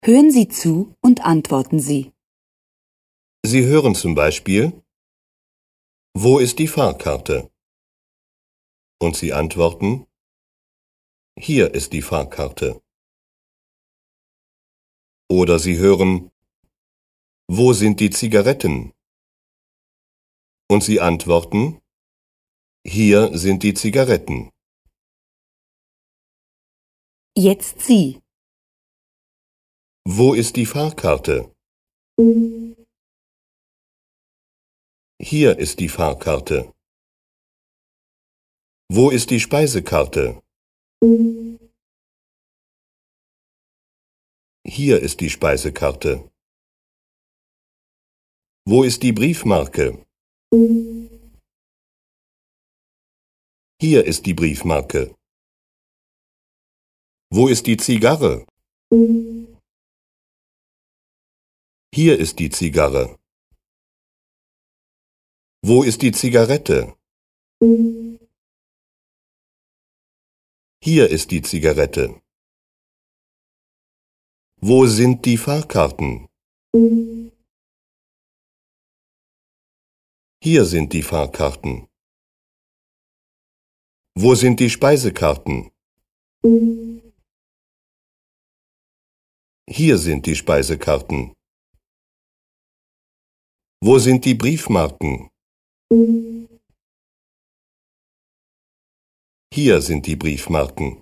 Hören Sie zu und antworten Sie. Sie hören zum Beispiel: Wo ist die Fahrkarte? Und Sie antworten: Hier ist die Fahrkarte. Oder Sie hören: Wo sind die Zigaretten? Und Sie antworten: Hier sind die Zigaretten. Jetzt Sie. Wo ist die Fahrkarte? Hier ist die Fahrkarte. Wo ist die Speisekarte? Hier ist die Speisekarte. Wo ist die Briefmarke? Hier ist die Briefmarke. Wo ist die Zigarre? Hier ist die Zigarre. Wo ist die Zigarette? Hier ist die Zigarette. Wo sind die Fahrkarten? Hier sind die Fahrkarten. Wo sind die Speisekarten? Hier sind die Speisekarten. Wo sind die Briefmarken? Hier sind die Briefmarken.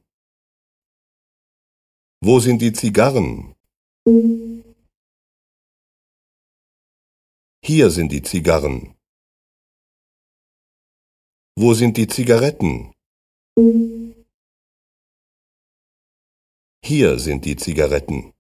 Wo sind die Zigarren? Hier sind die Zigarren. Wo sind die Zigaretten? Hier sind die Zigaretten.